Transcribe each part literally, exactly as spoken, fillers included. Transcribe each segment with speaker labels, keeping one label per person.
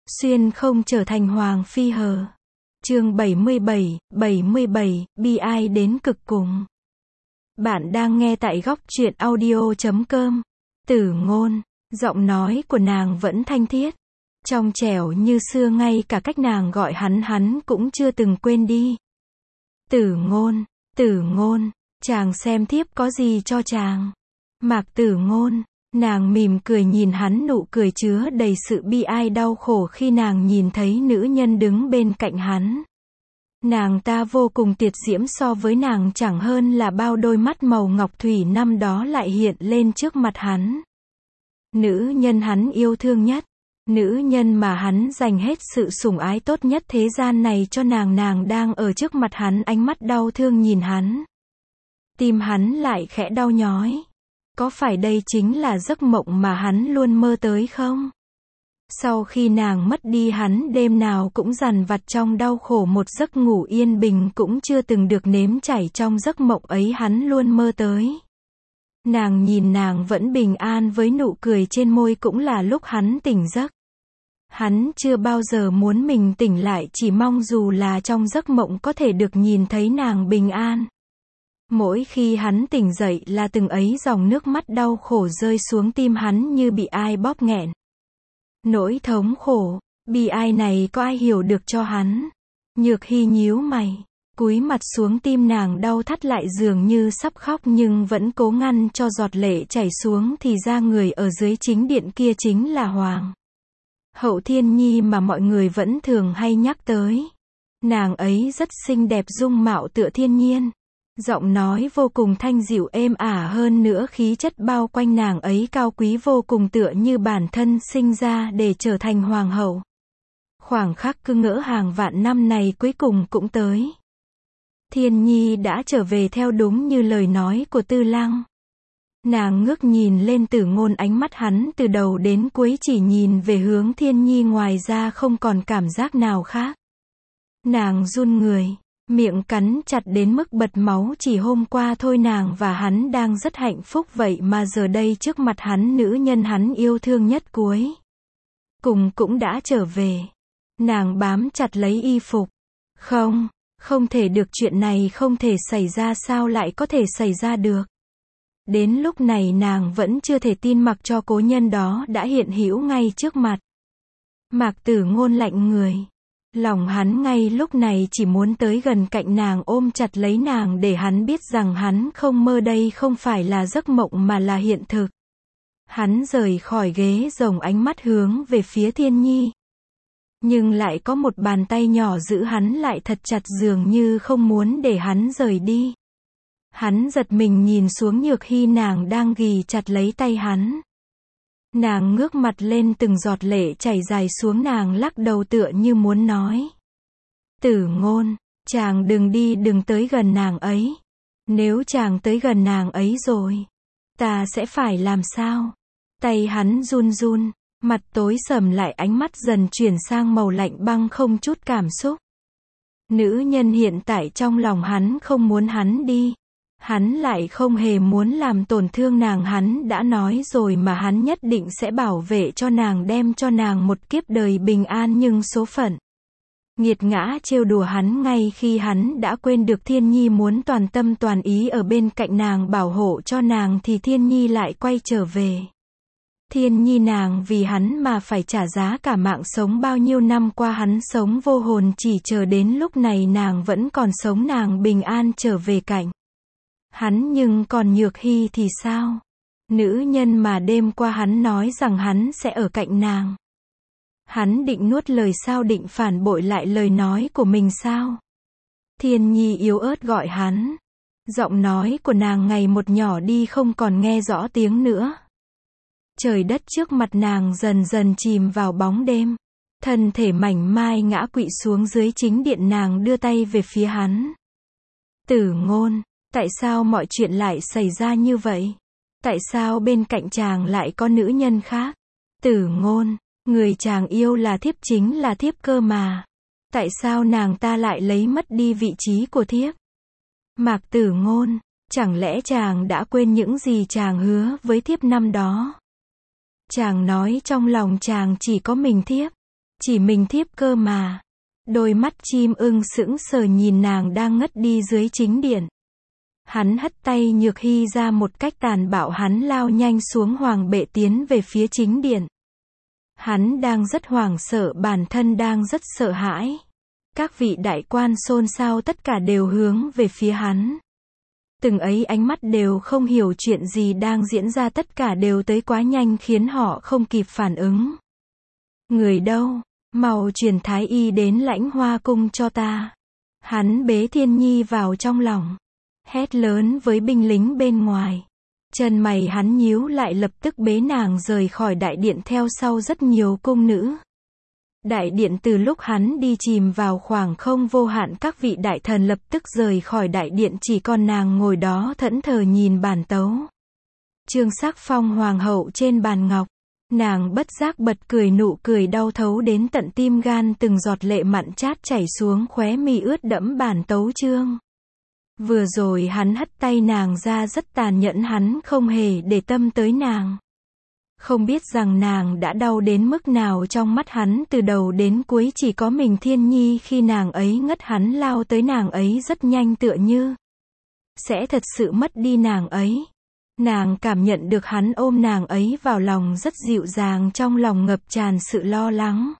Speaker 1: Xuyên không trở thành hoàng phi hờ. Chương bảy mươi bảy, bảy mươi bảy, bi ai đến cực cùng. Bạn đang nghe tại góc truyện audio chấm com. Tử Ngôn, giọng nói của nàng vẫn thanh thiết, trong trẻo như xưa, ngay cả cách nàng gọi hắn hắn cũng chưa từng quên đi. Tử Ngôn, Tử Ngôn, chàng xem thiếp có gì cho chàng. Mạc Tử Ngôn, nàng mỉm cười nhìn hắn, nụ cười chứa đầy sự bi ai đau khổ khi nàng nhìn thấy nữ nhân đứng bên cạnh hắn. Nàng ta vô cùng tuyệt diễm, so với nàng chẳng hơn là bao. Đôi mắt màu ngọc thủy năm đó lại hiện lên trước mặt hắn. Nữ nhân hắn yêu thương nhất, nữ nhân mà hắn dành hết sự sủng ái tốt nhất thế gian này cho nàng, nàng đang ở trước mặt hắn, ánh mắt đau thương nhìn hắn. Tim hắn lại khẽ đau nhói. Có phải đây chính là giấc mộng mà hắn luôn mơ tới không? Sau khi nàng mất đi, hắn đêm nào cũng dằn vặt trong đau khổ, một giấc ngủ yên bình cũng chưa từng được nếm trải. Trong giấc mộng ấy hắn luôn mơ tới. Nàng nhìn nàng vẫn bình an với nụ cười trên môi, cũng là lúc hắn tỉnh giấc. Hắn chưa bao giờ muốn mình tỉnh lại, chỉ mong dù là trong giấc mộng có thể được nhìn thấy nàng bình an. Mỗi khi hắn tỉnh dậy là từng ấy dòng nước mắt đau khổ rơi xuống tim hắn như bị ai bóp nghẹn. Nỗi thống khổ, bi ai này có ai hiểu được cho hắn? Nhược Hy nhíu mày, cúi mặt xuống, tim nàng đau thắt lại, dường như sắp khóc nhưng vẫn cố ngăn cho giọt lệ chảy xuống. Thì ra người ở dưới chính điện kia chính là Hoàng hậu Thiên Nhi mà mọi người vẫn thường hay nhắc tới. Nàng ấy rất xinh đẹp, dung mạo tựa thiên nhiên. Giọng nói vô cùng thanh dịu êm ả, hơn nữa khí chất bao quanh nàng ấy cao quý vô cùng, tựa như bản thân sinh ra để trở thành hoàng hậu. Khoảng khắc cứ ngỡ hàng vạn năm này cuối cùng cũng tới. Thiên Nhi đã trở về theo đúng như lời nói của Tư Lăng. Nàng ngước nhìn lên Tử Ngôn, ánh mắt hắn từ đầu đến cuối chỉ nhìn về hướng Thiên Nhi, ngoài ra không còn cảm giác nào khác. Nàng run người, miệng cắn chặt đến mức bật máu. Chỉ hôm qua thôi nàng và hắn đang rất hạnh phúc, vậy mà giờ đây trước mặt hắn, nữ nhân hắn yêu thương nhất cuối cùng cũng đã trở về. Nàng bám chặt lấy y phục. Không, không thể được, chuyện này không thể xảy ra. Sao lại có thể xảy ra được? Đến lúc này nàng vẫn chưa thể tin, mặc cho cố nhân đó đã hiện hữu ngay trước mặt. Mạc Tử Ngôn lạnh người. Lòng hắn ngay lúc này chỉ muốn tới gần cạnh nàng, ôm chặt lấy nàng để hắn biết rằng hắn không mơ, đây không phải là giấc mộng mà là hiện thực. Hắn rời khỏi ghế rồng, ánh mắt hướng về phía Thiên Nhi. Nhưng lại có một bàn tay nhỏ giữ hắn lại thật chặt, dường như không muốn để hắn rời đi. Hắn giật mình nhìn xuống Nhược Hy, nàng đang ghì chặt lấy tay hắn. Nàng ngước mặt lên, từng giọt lệ chảy dài xuống, nàng lắc đầu tựa như muốn nói. Tử Ngôn, chàng đừng đi, đừng tới gần nàng ấy. Nếu chàng tới gần nàng ấy rồi, ta sẽ phải làm sao? Tay hắn run run, mặt tối sầm lại, ánh mắt dần chuyển sang màu lạnh băng, không chút cảm xúc. Nữ nhân hiện tại trong lòng hắn không muốn hắn đi. Hắn lại không hề muốn làm tổn thương nàng, hắn đã nói rồi mà, hắn nhất định sẽ bảo vệ cho nàng, đem cho nàng một kiếp đời bình an. Nhưng số phận nghiệt ngã trêu đùa hắn, ngay khi hắn đã quên được Thiên Nhi muốn toàn tâm toàn ý ở bên cạnh nàng, bảo hộ cho nàng, thì Thiên Nhi lại quay trở về. Thiên Nhi nàng vì hắn mà phải trả giá cả mạng sống. Bao nhiêu năm qua hắn sống vô hồn, chỉ chờ đến lúc này nàng vẫn còn sống, nàng bình an trở về cạnh hắn. Nhưng còn Nhược Hy thì sao? Nữ nhân mà đêm qua hắn nói rằng hắn sẽ ở cạnh nàng. Hắn định nuốt lời sao, định phản bội lại lời nói của mình sao? Thiên Nhi yếu ớt gọi hắn. Giọng nói của nàng ngày một nhỏ đi, không còn nghe rõ tiếng nữa. Trời đất trước mặt nàng dần dần chìm vào bóng đêm. Thân thể mảnh mai ngã quỵ xuống dưới chính điện, nàng đưa tay về phía hắn. Tử Ngôn, tại sao mọi chuyện lại xảy ra như vậy? Tại sao bên cạnh chàng lại có nữ nhân khác? Tử Ngôn, người chàng yêu là thiếp, chính là thiếp cơ mà. Tại sao nàng ta lại lấy mất đi vị trí của thiếp? Mạc Tử Ngôn, chẳng lẽ chàng đã quên những gì chàng hứa với thiếp năm đó? Chàng nói trong lòng chàng chỉ có mình thiếp. Chỉ mình thiếp cơ mà. Đôi mắt chim ưng sững sờ nhìn nàng đang ngất đi dưới chính điện. Hắn hất tay Nhược Hy ra một cách tàn bạo, hắn lao nhanh xuống hoàng bệ tiến về phía chính điện. Hắn đang rất hoảng sợ, bản thân đang rất sợ hãi. Các vị đại quan xôn xao, tất cả đều hướng về phía hắn. Từng ấy ánh mắt đều không hiểu chuyện gì đang diễn ra, tất cả đều tới quá nhanh khiến họ không kịp phản ứng. Người đâu? Mau truyền thái y đến Lãnh Hoa cung cho ta. Hắn bế Thiên Nhi vào trong lòng, hét lớn với binh lính bên ngoài. Chân mày hắn nhíu lại, lập tức bế nàng rời khỏi đại điện theo sau rất nhiều cung nữ. Đại điện từ lúc hắn đi chìm vào khoảng không vô hạn, các vị đại thần lập tức rời khỏi đại điện, chỉ còn nàng ngồi đó thẫn thờ nhìn bản tấu. Trương Sắc Phong hoàng hậu trên bàn ngọc, nàng bất giác bật cười, nụ cười đau thấu đến tận tim gan, từng giọt lệ mặn chát chảy xuống khóe mi ướt đẫm bản tấu chương. Vừa rồi hắn hất tay nàng ra rất tàn nhẫn, hắn không hề để tâm tới nàng. Không biết rằng nàng đã đau đến mức nào, trong mắt hắn từ đầu đến cuối chỉ có mình Thiên Nhi, khi nàng ấy ngất hắn lao tới nàng ấy rất nhanh, tựa như sẽ thật sự mất đi nàng ấy. Nàng cảm nhận được hắn ôm nàng ấy vào lòng rất dịu dàng, trong lòng ngập tràn sự lo lắng.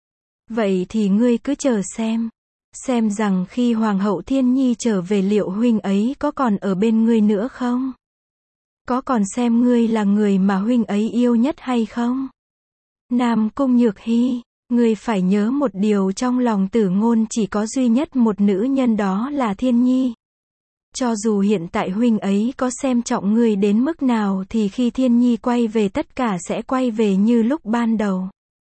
Speaker 1: Vậy thì ngươi cứ chờ xem. Xem rằng khi Hoàng hậu Thiên Nhi trở về liệu huynh ấy có còn ở bên ngươi nữa không? Có còn xem ngươi là người mà huynh ấy yêu nhất hay không? Nam Cung Nhược Hy, ngươi phải nhớ một điều, trong lòng Tử Ngôn chỉ có duy nhất một nữ nhân, đó là Thiên Nhi. Cho dù hiện tại huynh ấy có xem trọng ngươi đến mức nào thì khi Thiên Nhi quay về tất cả sẽ quay về như lúc ban đầu.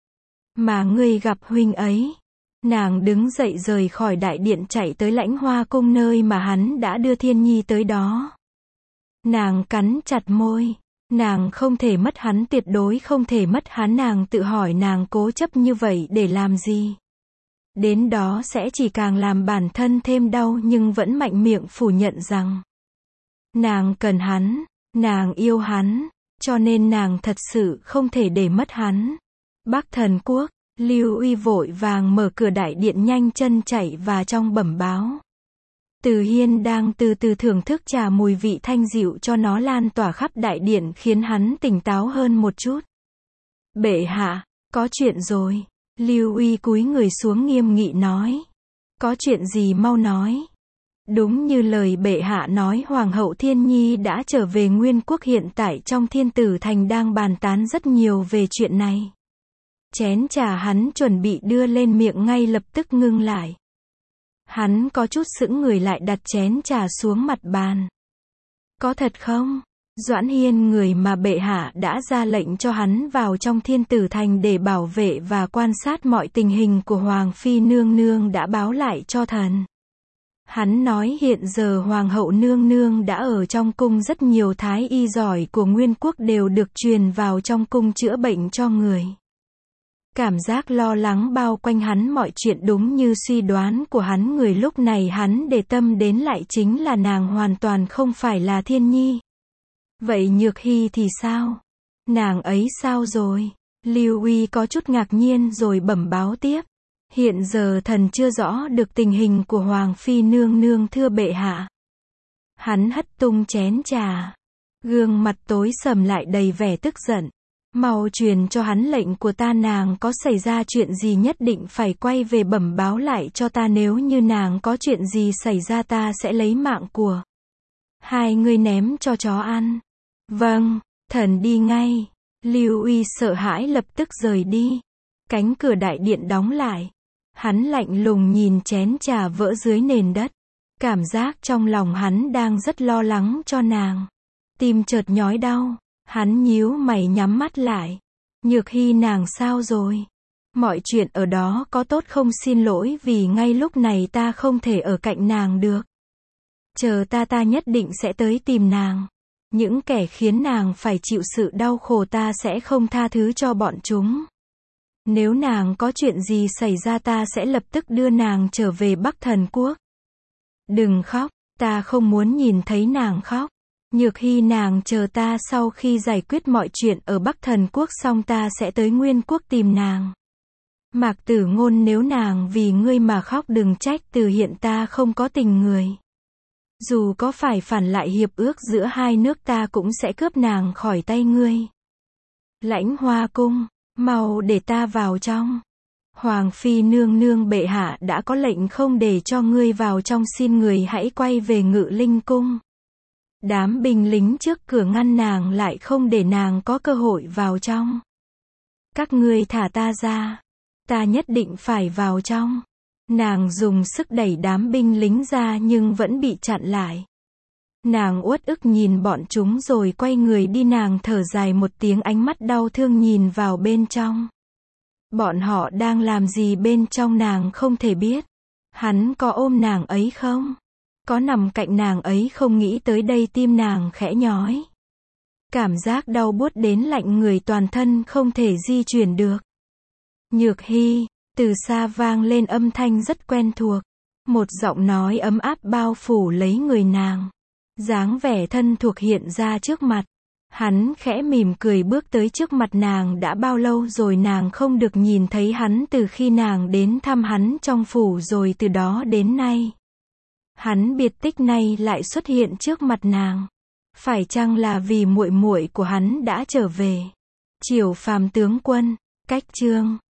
Speaker 1: Mà ngươi gặp huynh ấy. Nàng đứng dậy rời khỏi đại điện, chạy tới Lãnh Hoa cung nơi mà hắn đã đưa Thiên Nhi tới đó. Nàng cắn chặt môi. Nàng không thể mất hắn, tuyệt đối không thể mất hắn. Nàng tự hỏi nàng cố chấp như vậy để làm gì? Đến đó sẽ chỉ càng làm bản thân thêm đau, nhưng vẫn mạnh miệng phủ nhận rằng nàng cần hắn, nàng yêu hắn, cho nên nàng thật sự không thể để mất hắn. Bắc Thần Quốc, Lưu Uy vội vàng mở cửa đại điện, nhanh chân chạy và trong bẩm báo. Từ Hiên đang từ từ thưởng thức trà, mùi vị thanh dịu cho nó lan tỏa khắp đại điện khiến hắn tỉnh táo hơn một chút. Bệ hạ, có chuyện rồi. Lưu Uy cúi người xuống nghiêm nghị nói. Có chuyện gì mau nói. Đúng như lời bệ hạ nói, Hoàng hậu Thiên Nhi đã trở về Nguyên Quốc, hiện tại trong Thiên Tử Thành đang bàn tán rất nhiều về chuyện này. Chén trà hắn chuẩn bị đưa lên miệng ngay lập tức ngưng lại. Hắn có chút sững người lại, đặt chén trà xuống mặt bàn. Có thật không? Doãn Hiên, người mà bệ hạ đã ra lệnh cho hắn vào trong Thiên Tử Thành để bảo vệ và quan sát mọi tình hình của Hoàng phi nương nương, đã báo lại cho thần. Hắn nói hiện giờ Hoàng hậu nương nương đã ở trong cung, rất nhiều thái y giỏi của Nguyên Quốc đều được truyền vào trong cung chữa bệnh cho người. Cảm giác lo lắng bao quanh hắn, mọi chuyện đúng như suy đoán của hắn. Người lúc này hắn để tâm đến lại chính là nàng, hoàn toàn không phải là Thiên Nhi. Vậy Nhược Hy thì sao? Nàng ấy sao rồi? Lưu Uy có chút ngạc nhiên rồi bẩm báo tiếp. Hiện giờ thần chưa rõ được tình hình của Hoàng phi nương nương, thưa bệ hạ. Hắn hất tung chén trà. Gương mặt tối sầm lại đầy vẻ tức giận. Mau truyền cho hắn lệnh của ta, nàng có xảy ra chuyện gì nhất định phải quay về bẩm báo lại cho ta, nếu như nàng có chuyện gì xảy ra ta sẽ lấy mạng của hai người ném cho chó ăn. Vâng, thần đi ngay. Lưu Uy sợ hãi lập tức rời đi. Cánh cửa đại điện đóng lại. Hắn lạnh lùng nhìn chén trà vỡ dưới nền đất. Cảm giác trong lòng hắn đang rất lo lắng cho nàng. Tim chợt nhói đau. Hắn nhíu mày nhắm mắt lại. Nhược Hy nàng sao rồi? Mọi chuyện ở đó có tốt không? Xin lỗi vì ngay lúc này ta không thể ở cạnh nàng được. Chờ ta ta nhất định sẽ tới tìm nàng. Những kẻ khiến nàng phải chịu sự đau khổ ta sẽ không tha thứ cho bọn chúng. Nếu nàng có chuyện gì xảy ra ta sẽ lập tức đưa nàng trở về Bắc Thần Quốc. Đừng khóc, ta không muốn nhìn thấy nàng khóc. Nhược Hy nàng chờ ta, sau khi giải quyết mọi chuyện ở Bắc Thần Quốc xong ta sẽ tới Nguyên Quốc tìm nàng. Mạc Tử Ngôn, nếu nàng vì ngươi mà khóc đừng trách, từ hiện ta không có tình người. Dù có phải phản lại hiệp ước giữa hai nước ta cũng sẽ cướp nàng khỏi tay ngươi. Lãnh Hoa cung, mau để ta vào trong. Hoàng phi nương nương, bệ hạ đã có lệnh không để cho ngươi vào trong, xin người hãy quay về Ngự Linh cung. Đám binh lính trước cửa ngăn nàng lại, không để nàng có cơ hội vào trong. Các ngươi thả ta ra, ta nhất định phải vào trong. Nàng dùng sức đẩy đám binh lính ra nhưng vẫn bị chặn lại. Nàng uất ức nhìn bọn chúng rồi quay người đi, nàng thở dài một tiếng, ánh mắt đau thương nhìn vào bên trong. Bọn họ đang làm gì bên trong nàng không thể biết. Hắn có ôm nàng ấy không? Có nằm cạnh nàng ấy không? Nghĩ tới đây tim nàng khẽ nhói. Cảm giác đau buốt đến lạnh người, toàn thân không thể di chuyển được. Nhược Hy, từ xa vang lên âm thanh rất quen thuộc. Một giọng nói ấm áp bao phủ lấy người nàng. Dáng vẻ thân thuộc hiện ra trước mặt. Hắn khẽ mỉm cười bước tới trước mặt nàng. Đã bao lâu rồi nàng không được nhìn thấy hắn, từ khi nàng đến thăm hắn trong phủ rồi từ đó đến nay. Hắn biệt tích nay lại xuất hiện trước mặt nàng. Phải chăng là vì muội muội của hắn đã trở về? Triều Phàm tướng quân, cách chương